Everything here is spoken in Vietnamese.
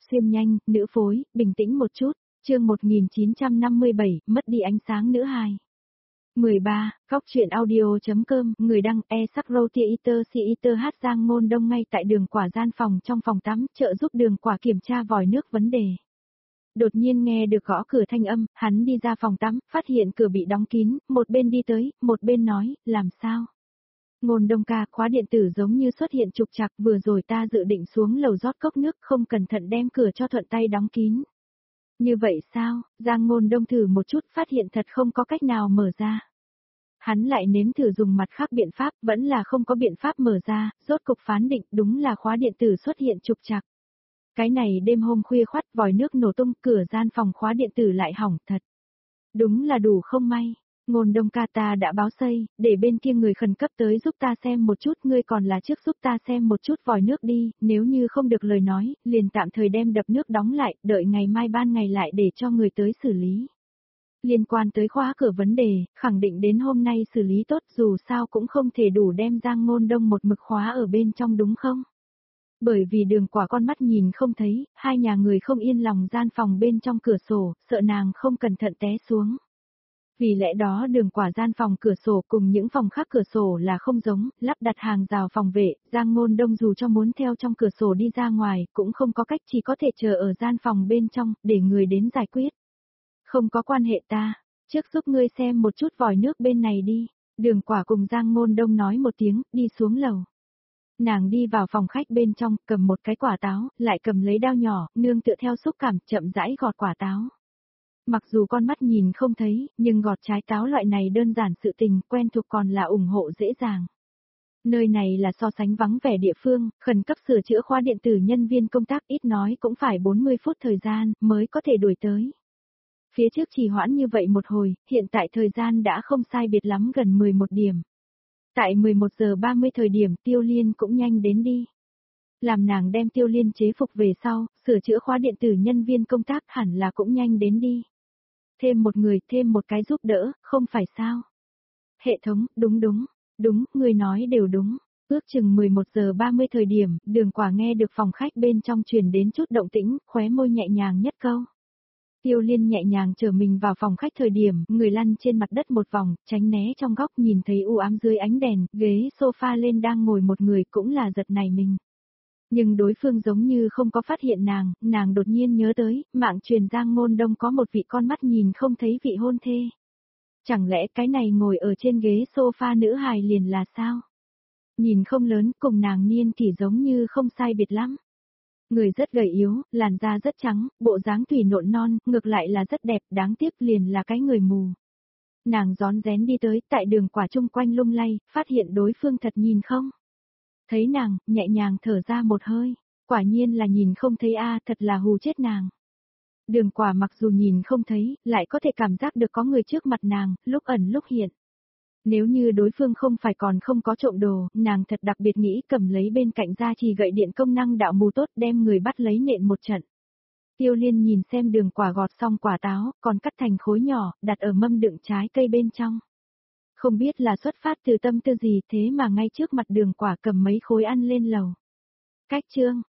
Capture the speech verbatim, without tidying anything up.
xuyên nhanh, nữ phối, bình tĩnh một chút, chương một nghìn chín trăm năm mươi bảy, mất đi ánh sáng nữ hài. mười ba, Góc truyện audio.com, người đăng e sắc râu tia iter si iter hát Giang Ngôn Đông ngay tại đường quả gian phòng trong phòng tắm, trợ giúp đường quả kiểm tra vòi nước vấn đề. Đột nhiên nghe được gõ cửa thanh âm, hắn đi ra phòng tắm, phát hiện cửa bị đóng kín, một bên đi tới, một bên nói, làm sao? Ngôn Đông ca, khóa điện tử giống như xuất hiện trục trặc, vừa rồi ta dự định xuống lầu rót cốc nước, không cẩn thận đem cửa cho thuận tay đóng kín. Như vậy sao? Giang Ngôn Đông thử một chút, phát hiện thật không có cách nào mở ra. Hắn lại nếm thử dùng mặt khác biện pháp, vẫn là không có biện pháp mở ra, rốt cục phán định đúng là khóa điện tử xuất hiện trục trặc. Cái này đêm hôm khuya khoắt, vòi nước nổ tung, cửa gian phòng khóa điện tử lại hỏng thật. Đúng là đủ không may. Ngôn Đông ca, ta đã báo xây, để bên kia người khẩn cấp tới giúp ta xem một chút, ngươi còn là trước giúp ta xem một chút vòi nước đi, nếu như không được lời nói, liền tạm thời đem đập nước đóng lại, đợi ngày mai ban ngày lại để cho người tới xử lý. Liên quan tới khóa cửa vấn đề, khẳng định đến hôm nay xử lý tốt, dù sao cũng không thể đủ đem Giang Ngôn Đông một mực khóa ở bên trong đúng không? Bởi vì đường quả con mắt nhìn không thấy, hai nhà người không yên lòng gian phòng bên trong cửa sổ, sợ nàng không cẩn thận té xuống. Vì lẽ đó đường quả gian phòng cửa sổ cùng những phòng khác cửa sổ là không giống, lắp đặt hàng rào phòng vệ, Giang Ngôn Đông dù cho muốn theo trong cửa sổ đi ra ngoài, cũng không có cách, chỉ có thể chờ ở gian phòng bên trong, để người đến giải quyết. Không có quan hệ ta, trước giúp ngươi xem một chút vòi nước bên này đi, đường quả cùng Giang Ngôn Đông nói một tiếng, đi xuống lầu. Nàng đi vào phòng khách bên trong, cầm một cái quả táo, lại cầm lấy dao nhỏ, nương tựa theo xúc cảm, chậm rãi gọt quả táo. Mặc dù con mắt nhìn không thấy, nhưng gọt trái táo loại này đơn giản sự tình, quen thuộc còn là ủng hộ dễ dàng. Nơi này là so sánh vắng vẻ địa phương, khẩn cấp sửa chữa khóa điện tử, nhân viên công tác ít nói cũng phải bốn mươi phút thời gian, mới có thể đuổi tới. Phía trước trì hoãn như vậy một hồi, hiện tại thời gian đã không sai biệt lắm, gần mười một điểm. Tại mười một giờ ba mươi thời điểm, Tiêu Liên cũng nhanh đến đi. Làm nàng đem Tiêu Liên chế phục về sau, sửa chữa khóa điện tử, nhân viên công tác hẳn là cũng nhanh đến đi. Thêm một người, thêm một cái giúp đỡ, không phải sao? Hệ thống, đúng đúng, đúng, người nói đều đúng. Ước chừng mười một giờ ba mươi thời điểm, đường quả nghe được phòng khách bên trong truyền đến chút động tĩnh, khóe môi nhẹ nhàng nhất câu. Tiêu Liên nhẹ nhàng trở mình vào phòng khách thời điểm, người lăn trên mặt đất một vòng, tránh né trong góc, nhìn thấy u ám dưới ánh đèn, ghế sofa lên đang ngồi một người, cũng là giật nảy mình. Nhưng đối phương giống như không có phát hiện nàng, nàng đột nhiên nhớ tới, mạng truyền Giang Ngôn Đông có một vị con mắt nhìn không thấy vị hôn thê. Chẳng lẽ cái này ngồi ở trên ghế sofa nữ hài liền là sao? Nhìn không lớn, cùng nàng niên kỷ giống như không sai biệt lắm. Người rất gầy yếu, làn da rất trắng, bộ dáng thủy nộn non, ngược lại là rất đẹp, đáng tiếc liền là cái người mù. Nàng rón rén đi tới, tại đường quả chung quanh lung lay, phát hiện đối phương thật nhìn không. Thấy nàng, nhẹ nhàng thở ra một hơi, quả nhiên là nhìn không thấy a, thật là hù chết nàng. Đường quả mặc dù nhìn không thấy, lại có thể cảm giác được có người trước mặt nàng, lúc ẩn lúc hiện. Nếu như đối phương không phải còn không có trộm đồ, nàng thật đặc biệt nghĩ cầm lấy bên cạnh gia trì gậy điện công năng đạo mù tốt, đem người bắt lấy nện một trận. Tiêu Liên nhìn xem đường quả gọt xong quả táo, còn cắt thành khối nhỏ, đặt ở mâm đựng trái cây bên trong. Không biết là xuất phát từ tâm tư gì, thế mà ngay trước mặt đường quả cầm mấy khối ăn lên lầu. Cách chương,